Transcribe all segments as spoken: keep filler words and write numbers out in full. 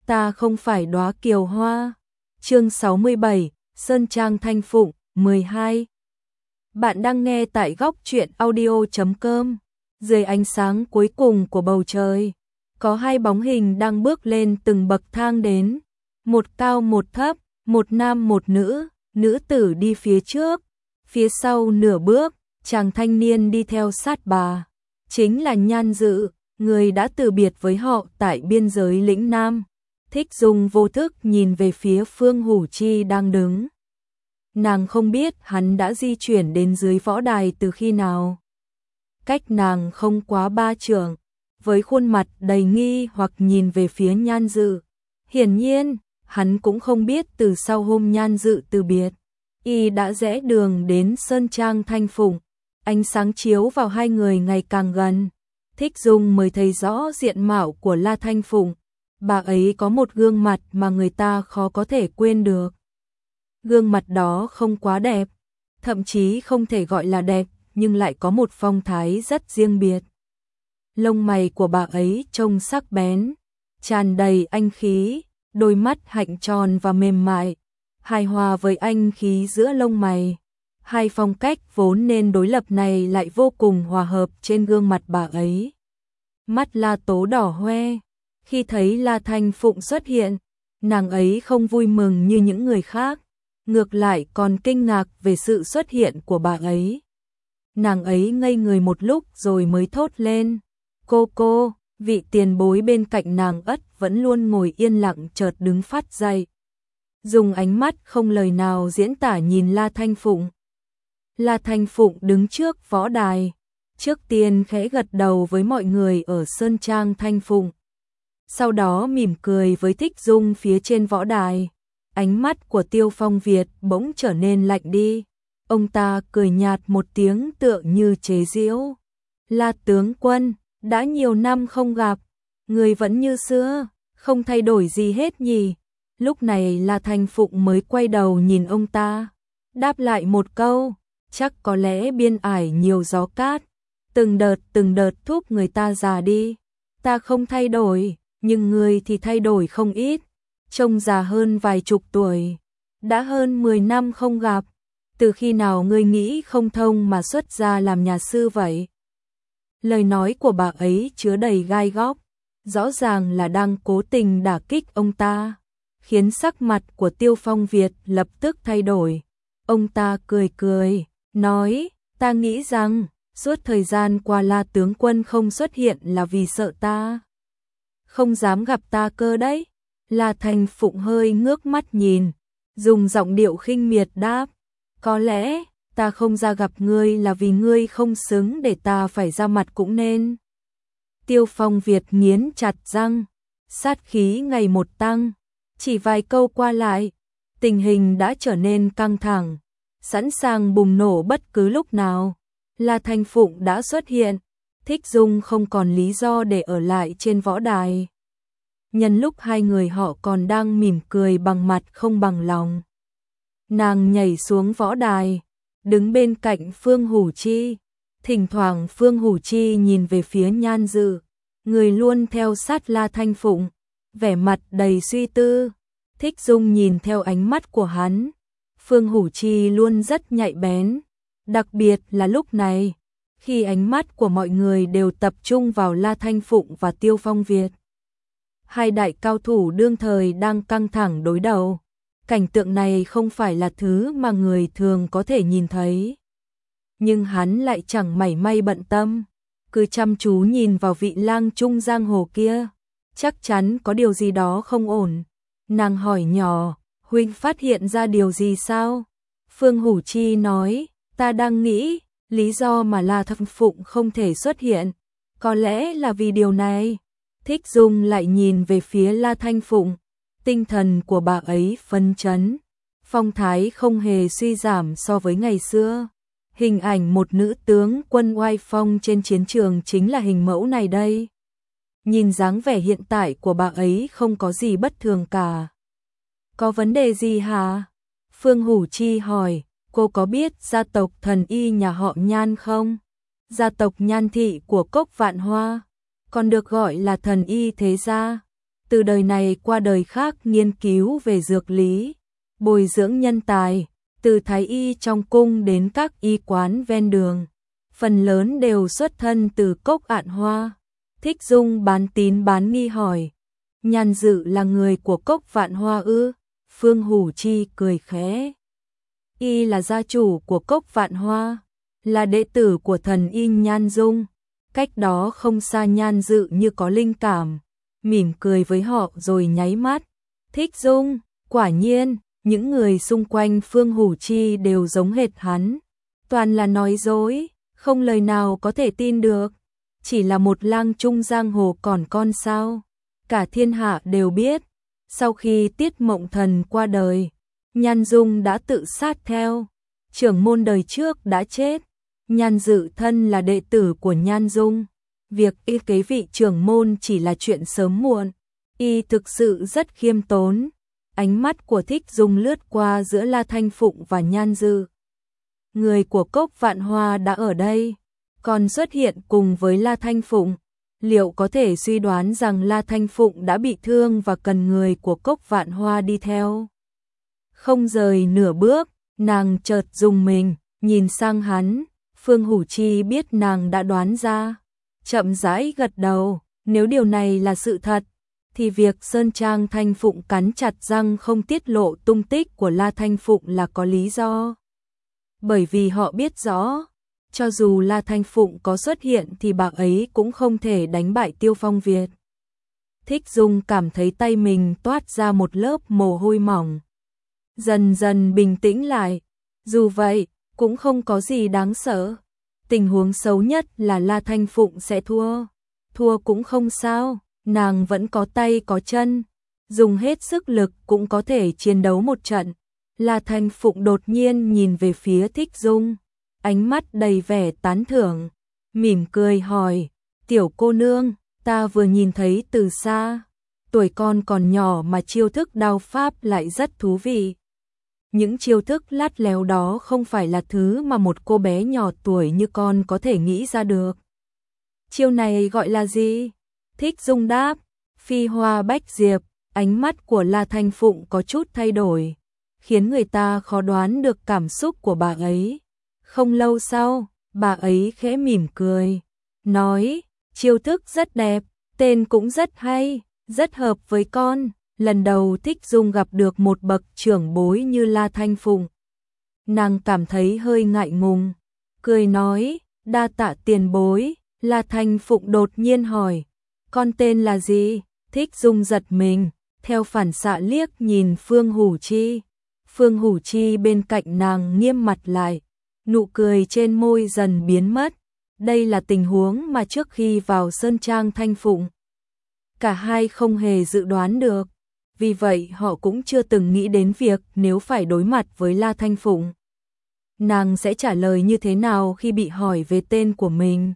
ta không phải đóa kiều hoa. Chương sáu mươi bảy, Sơn Trang Thanh Phụng, mười hai. Bạn đang nghe tại góc truyện audio chấm com. Dưới ánh sáng cuối cùng của bầu trời, có hai bóng hình đang bước lên từng bậc thang đến, một cao một thấp, một nam một nữ, nữ tử đi phía trước, phía sau nửa bước, chàng thanh niên đi theo sát bà, chính là Nhan Dự, người đã từ biệt với họ tại biên giới lĩnh Nam. Thích Dung vô thức nhìn về phía Phương Hủ Chi đang đứng. Nàng không biết hắn đã di chuyển đến dưới võ đài từ khi nào. Cách nàng không quá ba trượng, với khuôn mặt đầy nghi hoặc nhìn về phía Nhan Dự. Hiển nhiên, hắn cũng không biết từ sau hôm Nhan Dự từ biệt, y đã rẽ đường đến Sơn Trang Thanh Phụng. Ánh sáng chiếu vào hai người ngày càng gần, Thích Dung mới thấy rõ diện mạo của La Thanh Phụng. Bà ấy có một gương mặt mà người ta khó có thể quên được. Gương mặt đó không quá đẹp, thậm chí không thể gọi là đẹp, nhưng lại có một phong thái rất riêng biệt. Lông mày của bà ấy trông sắc bén, tràn đầy anh khí, đôi mắt hạnh tròn và mềm mại, hài hòa với anh khí giữa lông mày. Hai phong cách vốn nên đối lập này lại vô cùng hòa hợp trên gương mặt bà ấy. Mắt La Tố đỏ hoe, khi thấy La Thanh Phụng xuất hiện, nàng ấy không vui mừng như những người khác, ngược lại còn kinh ngạc về sự xuất hiện của bà ấy. Nàng ấy ngây người một lúc rồi mới thốt lên, cô cô. Vị tiền bối bên cạnh nàng ất vẫn luôn ngồi yên lặng chợt đứng phát dậy, dùng ánh mắt không lời nào diễn tả nhìn La Thanh Phụng. La Thanh Phụng đứng trước võ đài, trước tiên khẽ gật đầu với mọi người ở Sơn Trang Thanh Phụng. Sau đó mỉm cười với Thích Dung phía trên võ đài. Ánh mắt của Tiêu Phong Việt bỗng trở nên lạnh đi. Ông ta cười nhạt một tiếng tựa như chế giễu. La tướng quân, đã nhiều năm không gặp, người vẫn như xưa, không thay đổi gì hết nhỉ? Lúc này La Thanh Phụng mới quay đầu nhìn ông ta, đáp lại một câu, chắc có lẽ biên ải nhiều gió cát, từng đợt từng đợt thúc người ta già đi. Ta không thay đổi, nhưng người thì thay đổi không ít, trông già hơn vài chục tuổi, đã hơn mười năm không gặp, từ khi nào ngươi nghĩ không thông mà xuất gia làm nhà sư vậy? Lời nói của bà ấy chứa đầy gai góc, rõ ràng là đang cố tình đả kích ông ta, khiến sắc mặt của Tiêu Phong Việt lập tức thay đổi. Ông ta cười cười, nói, ta nghĩ rằng, suốt thời gian qua La tướng quân không xuất hiện là vì sợ ta không dám gặp ta cơ đấy. La Thanh Phụng hơi ngước mắt nhìn, dùng giọng điệu khinh miệt đáp, có lẽ ta không ra gặp ngươi là vì ngươi không xứng để ta phải ra mặt cũng nên. Tiêu Phong Việt nghiến chặt răng, sát khí ngày một tăng, chỉ vài câu qua lại, tình hình đã trở nên căng thẳng, sẵn sàng bùng nổ bất cứ lúc nào. La Thanh Phụng đã xuất hiện, Thích Dung không còn lý do để ở lại trên võ đài. Nhân lúc hai người họ còn đang mỉm cười bằng mặt không bằng lòng, nàng nhảy xuống võ đài, đứng bên cạnh Phương Hủ Chi. Thỉnh thoảng Phương Hủ Chi nhìn về phía Nhan Dự, người luôn theo sát La Thanh Phụng, vẻ mặt đầy suy tư. Thích Dung nhìn theo ánh mắt của hắn. Phương Hủ Chi luôn rất nhạy bén, đặc biệt là lúc này, khi ánh mắt của mọi người đều tập trung vào La Thanh Phụng và Tiêu Phong Việt. Hai đại cao thủ đương thời đang căng thẳng đối đầu. Cảnh tượng này không phải là thứ mà người thường có thể nhìn thấy. Nhưng hắn lại chẳng mảy may bận tâm, cứ chăm chú nhìn vào vị lang trung giang hồ kia. Chắc chắn có điều gì đó không ổn. Nàng hỏi nhỏ, huynh phát hiện ra điều gì sao? Phương Hủ Chi nói, ta đang nghĩ, lý do mà La Thanh Phụng không thể xuất hiện, có lẽ là vì điều này. Thích Dung lại nhìn về phía La Thanh Phụng, tinh thần của bà ấy phấn chấn, phong thái không hề suy giảm so với ngày xưa. Hình ảnh một nữ tướng quân oai phong trên chiến trường chính là hình mẫu này đây. Nhìn dáng vẻ hiện tại của bà ấy không có gì bất thường cả. Có vấn đề gì hả? Phương Hủ Chi hỏi, cô có biết gia tộc thần y nhà họ Nhan không? Gia tộc Nhan thị của Cốc Vạn Hoa, còn được gọi là thần y thế gia. từ đời này qua đời khác nghiên cứu về dược lý, bồi dưỡng nhân tài, từ thái y trong cung đến các y quán ven đường, phần lớn đều xuất thân từ Cốc Ạn Hoa. Thích Dung bán tín bán nghi hỏi, Nhan Dự là người của Cốc Vạn Hoa ư? Phương Hủ Chi cười khẽ, y là gia chủ của Cốc Vạn Hoa, là đệ tử của thần y Nhan Dung. Cách đó không xa Nhan Dự như có linh cảm, mỉm cười với họ rồi nháy mắt. Thích Dung, quả nhiên, những người xung quanh Phương Hủ Chi đều giống hệt hắn, toàn là nói dối, không lời nào có thể tin được. Chỉ là một lang trung giang hồ còn con sao? Cả thiên hạ đều biết, sau khi Tiết Mộng Thần qua đời, Nhan Dung đã tự sát theo, trưởng môn đời trước đã chết, Nhan Dự thân là đệ tử của Nhan Dung, việc y kế vị trưởng môn chỉ là chuyện sớm muộn. Y thực sự rất khiêm tốn. Ánh mắt của Thích Dung lướt qua giữa La Thanh Phụng và Nhan Dự. Người của Cốc Vạn Hoa đã ở đây, còn xuất hiện cùng với La Thanh Phụng. Liệu có thể suy đoán rằng La Thanh Phụng đã bị thương và cần người của Cốc Vạn Hoa đi theo? Không rời nửa bước, nàng chợt rùng mình, nhìn sang hắn. Phương Hủ Chi biết nàng đã đoán ra, chậm rãi gật đầu. Nếu điều này là sự thật, thì việc Sơn Trang Thanh Phụng cắn chặt răng không tiết lộ tung tích của La Thanh Phụng là có lý do. Bởi vì họ biết rõ, cho dù La Thanh Phụng có xuất hiện thì bà ấy cũng không thể đánh bại Tiêu Phong Việt. Thích Dung cảm thấy tay mình toát ra một lớp mồ hôi mỏng. Dần dần bình tĩnh lại, dù vậy, cũng không có gì đáng sợ. Tình huống xấu nhất là La Thanh Phụng sẽ thua. Thua cũng không sao, nàng vẫn có tay có chân, dùng hết sức lực cũng có thể chiến đấu một trận. La Thanh Phụng đột nhiên nhìn về phía Thích Dung, ánh mắt đầy vẻ tán thưởng, mỉm cười hỏi, tiểu cô nương, ta vừa nhìn thấy từ xa, tuổi con còn nhỏ mà chiêu thức đao pháp lại rất thú vị. Những chiêu thức lắt léo đó không phải là thứ mà một cô bé nhỏ tuổi như con có thể nghĩ ra được. Chiêu này gọi là gì? Thích Dung đáp, Phi Hoa Bách Diệp. Ánh mắt của La Thanh Phụng có chút thay đổi, khiến người ta khó đoán được cảm xúc của bà ấy. Không lâu sau, bà ấy khẽ mỉm cười, nói, chiêu thức rất đẹp, tên cũng rất hay, rất hợp với con. Lần đầu Thích Dung gặp được một bậc trưởng bối như La Thanh Phụng, nàng cảm thấy hơi ngại ngùng, cười nói, đa tạ tiền bối. La Thanh Phụng đột nhiên hỏi, con tên là gì? Thích Dung giật mình, theo phản xạ liếc nhìn Phương Hủ Chi. Phương Hủ Chi bên cạnh nàng nghiêm mặt lại, nụ cười trên môi dần biến mất. Đây là tình huống mà trước khi vào Sơn Trang Thanh Phụng, cả hai không hề dự đoán được. Vì vậy họ cũng chưa từng nghĩ đến việc nếu phải đối mặt với La Thanh Phụng, nàng sẽ trả lời như thế nào khi bị hỏi về tên của mình.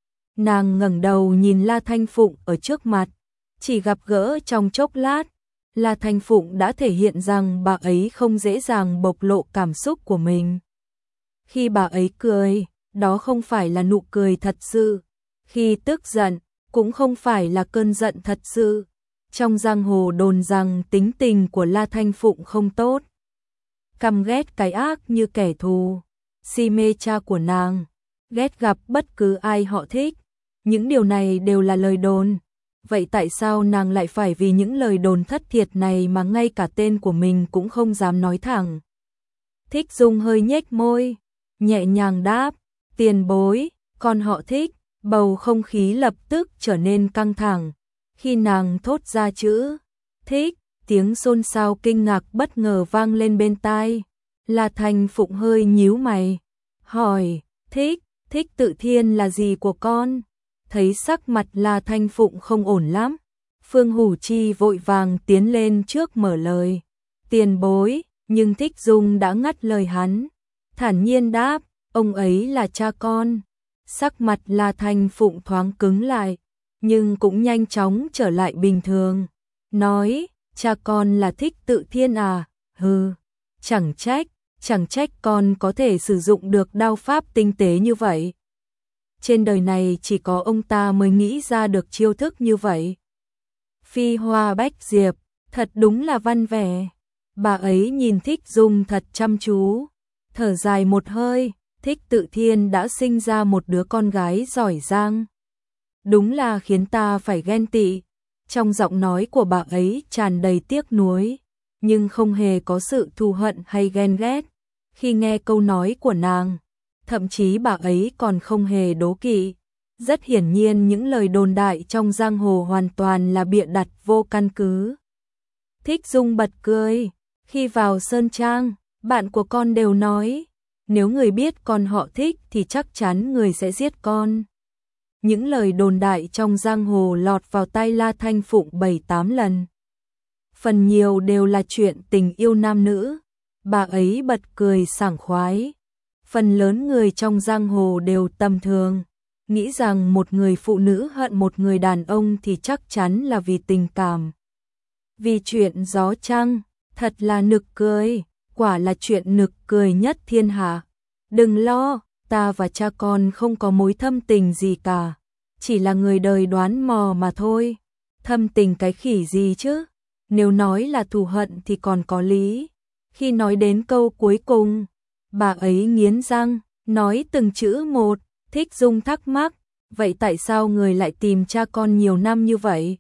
Nàng ngẩng đầu nhìn La Thanh Phụng ở trước mặt, chỉ gặp gỡ trong chốc lát, La Thanh Phụng đã thể hiện rằng bà ấy không dễ dàng bộc lộ cảm xúc của mình. Khi bà ấy cười, đó không phải là nụ cười thật sự. Khi tức giận, cũng không phải là cơn giận thật sự. Trong giang hồ đồn rằng tính tình của La Thanh Phụng không tốt, căm ghét cái ác như kẻ thù, si mê cha của nàng, ghét gặp bất cứ ai họ thích. Những điều này đều là lời đồn. Vậy tại sao nàng lại phải vì những lời đồn thất thiệt này mà ngay cả tên của mình cũng không dám nói thẳng? Thích Dung hơi nhếch môi, nhẹ nhàng đáp, tiền bối, con họ Thích. Bầu không khí lập tức trở nên căng thẳng. Khi nàng thốt ra chữ Thích, tiếng xôn xao kinh ngạc bất ngờ vang lên bên tai. La Thanh Phụng hơi nhíu mày, hỏi, Thích, Thích Tự Thiên là gì của con? Thấy sắc mặt La Thanh Phụng không ổn lắm, Phương Hủ Chi vội vàng tiến lên trước mở lời, tiền bối. Nhưng Thích Dung đã ngắt lời hắn, thản nhiên đáp, ông ấy là cha con. Sắc mặt La Thanh Phụng thoáng cứng lại, nhưng cũng nhanh chóng trở lại bình thường, nói, cha con là Thích Tự Thiên à? Hừ, chẳng trách, chẳng trách con có thể sử dụng được đao pháp tinh tế như vậy. Trên đời này chỉ có ông ta mới nghĩ ra được chiêu thức như vậy. phi hoa bách diệp, thật đúng là văn vẻ. Bà ấy nhìn Thích Dung thật chăm chú, thở dài một hơi, Thích Tự Thiên đã sinh ra một đứa con gái giỏi giang. Đúng là khiến ta phải ghen tị. Trong giọng nói của bà ấy tràn đầy tiếc nuối, nhưng không hề có sự thù hận hay ghen ghét. Khi nghe câu nói của nàng, thậm chí bà ấy còn không hề đố kỵ. Rất hiển nhiên những lời đồn đại trong giang hồ hoàn toàn là bịa đặt vô căn cứ. Thích Dung bật cười. Khi vào Sơn Trang, bạn của con đều nói, nếu người biết con họ Thích thì chắc chắn người sẽ giết con. Những lời đồn đại trong giang hồ lọt vào tai La Thanh Phụng bảy tám lần. Phần nhiều đều là chuyện tình yêu nam nữ. Bà ấy bật cười sảng khoái. Phần lớn người trong giang hồ đều tầm thường, nghĩ rằng một người phụ nữ hận một người đàn ông thì chắc chắn là vì tình cảm. Vì chuyện gió trăng, thật là nực cười, quả là chuyện nực cười nhất thiên hạ. Đừng lo, ta và cha con không có mối thâm tình gì cả, chỉ là người đời đoán mò mà thôi. Thâm tình cái khỉ gì chứ? Nếu nói là thù hận thì còn có lý. Khi nói đến câu cuối cùng, bà ấy nghiến răng, nói từng chữ một. Thích Dung thắc mắc, vậy tại sao người lại tìm cha con nhiều năm như vậy?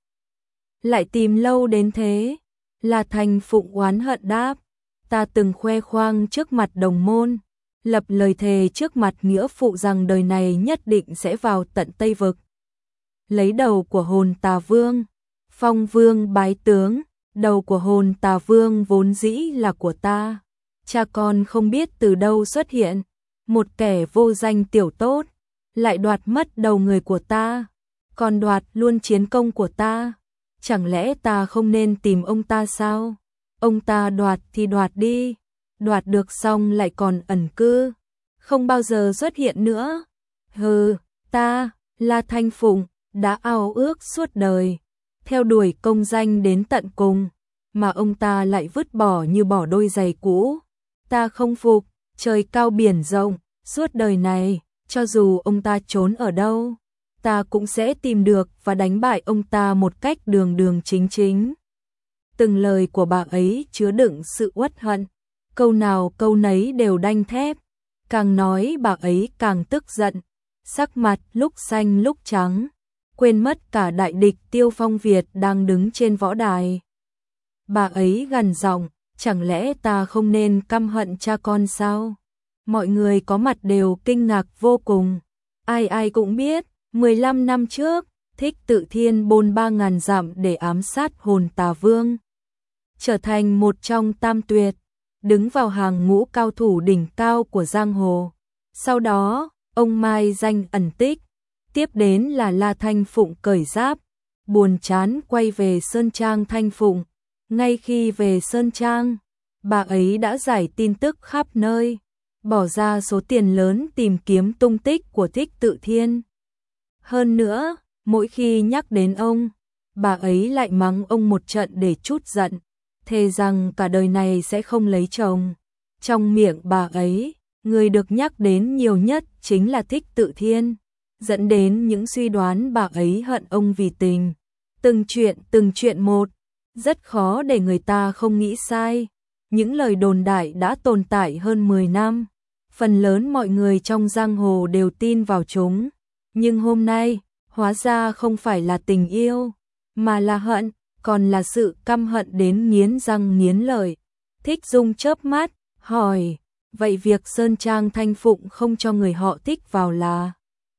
Lại tìm lâu đến thế? La Thanh Phụng oán hận đáp, ta từng khoe khoang trước mặt đồng môn, lập lời thề trước mặt nghĩa phụ rằng đời này nhất định sẽ vào tận Tây Vực. Lấy đầu của hồn Tà Vương, phong vương bái tướng, đầu của hồn Tà Vương vốn dĩ là của ta. Cha con không biết từ đâu xuất hiện, một kẻ vô danh tiểu tốt, lại đoạt mất đầu người của ta, còn đoạt luôn chiến công của ta. Chẳng lẽ ta không nên tìm ông ta sao? Ông ta đoạt thì đoạt đi, đoạt được xong lại còn ẩn cư, không bao giờ xuất hiện nữa. Hừ, ta, La Thanh Phụng, đã ao ước suốt đời, theo đuổi công danh đến tận cùng, mà ông ta lại vứt bỏ như bỏ đôi giày cũ. Ta không phục, trời cao biển rộng, suốt đời này, cho dù ông ta trốn ở đâu, ta cũng sẽ tìm được và đánh bại ông ta một cách đường đường chính chính. Từng lời của bà ấy chứa đựng sự uất hận, câu nào câu nấy đều đanh thép. Càng nói bà ấy càng tức giận, sắc mặt lúc xanh lúc trắng, quên mất cả đại địch Tiêu Phong Việt đang đứng trên võ đài. Bà ấy gằn giọng, chẳng lẽ ta không nên căm hận cha con sao? Mọi người có mặt đều kinh ngạc vô cùng. Ai ai cũng biết, mười lăm năm trước, Thích Tự Thiên bôn ba ngàn dặm để ám sát hồn Tà Vương, trở thành một trong tam tuyệt, đứng vào hàng ngũ cao thủ đỉnh cao của giang hồ. Sau đó, ông mai danh ẩn tích, tiếp đến là La Thanh Phụng cởi giáp, buồn chán quay về Sơn Trang Thanh Phụng. Ngay khi về Sơn Trang, bà ấy đã giải tin tức khắp nơi, bỏ ra số tiền lớn tìm kiếm tung tích của Thích Tự Thiên. Hơn nữa, mỗi khi nhắc đến ông, bà ấy lại mắng ông một trận để trút giận, thề rằng cả đời này sẽ không lấy chồng. Trong miệng bà ấy, người được nhắc đến nhiều nhất chính là Thích Tự Thiên, dẫn đến những suy đoán bà ấy hận ông vì tình. Từng chuyện từng chuyện một, rất khó để người ta không nghĩ sai. Những lời đồn đại đã tồn tại hơn mười năm, phần lớn mọi người trong giang hồ đều tin vào chúng. Nhưng hôm nay, hóa ra không phải là tình yêu, mà là hận, còn là sự căm hận đến nghiến răng nghiến lợi. Thích Dung chớp mắt, hỏi, vậy việc Sơn Trang Thanh Phụng không cho người họ Thích vào là?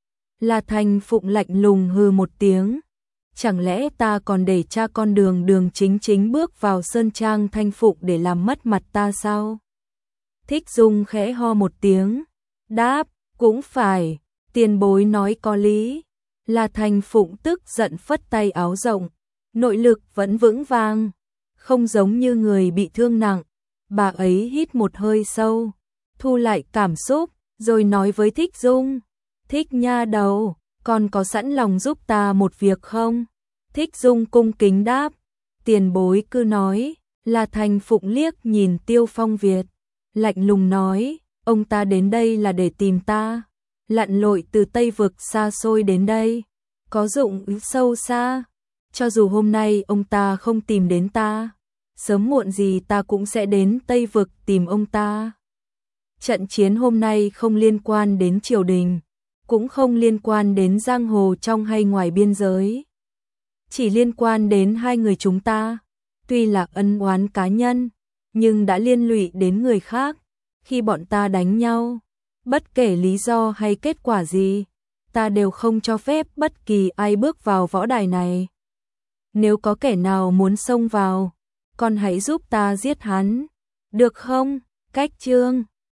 La Thanh Phụng lạnh lùng hừ một tiếng, chẳng lẽ ta còn để cha con đường đường chính chính bước vào Sơn Trang Thanh Phụng để làm mất mặt ta sao? Thích Dung khẽ ho một tiếng, đáp, cũng phải, tiền bối nói có lý. La Thanh Phụng tức giận phất tay áo rộng, nội lực vẫn vững vàng, không giống như người bị thương nặng. Bà ấy hít một hơi sâu, thu lại cảm xúc, rồi nói với Thích Dung, Thích nha đầu, con có sẵn lòng giúp ta một việc không? Thích Dung cung kính đáp, tiền bối cứ nói. La Thanh Phụng liếc nhìn Tiêu Phong Việt, lạnh lùng nói, ông ta đến đây là để tìm ta, lặn lội từ Tây Vực xa xôi đến đây, có dụng ý sâu xa. Cho dù hôm nay ông ta không tìm đến ta, sớm muộn gì ta cũng sẽ đến Tây Vực tìm ông ta. Trận chiến hôm nay không liên quan đến triều đình, cũng không liên quan đến giang hồ trong hay ngoài biên giới. Chỉ liên quan đến hai người chúng ta. Tuy là ân oán cá nhân, nhưng đã liên lụy đến người khác. Khi bọn ta đánh nhau, bất kể lý do hay kết quả gì, ta đều không cho phép bất kỳ ai bước vào võ đài này. Nếu có kẻ nào muốn xông vào, con hãy giúp ta giết hắn, được không? Cách chương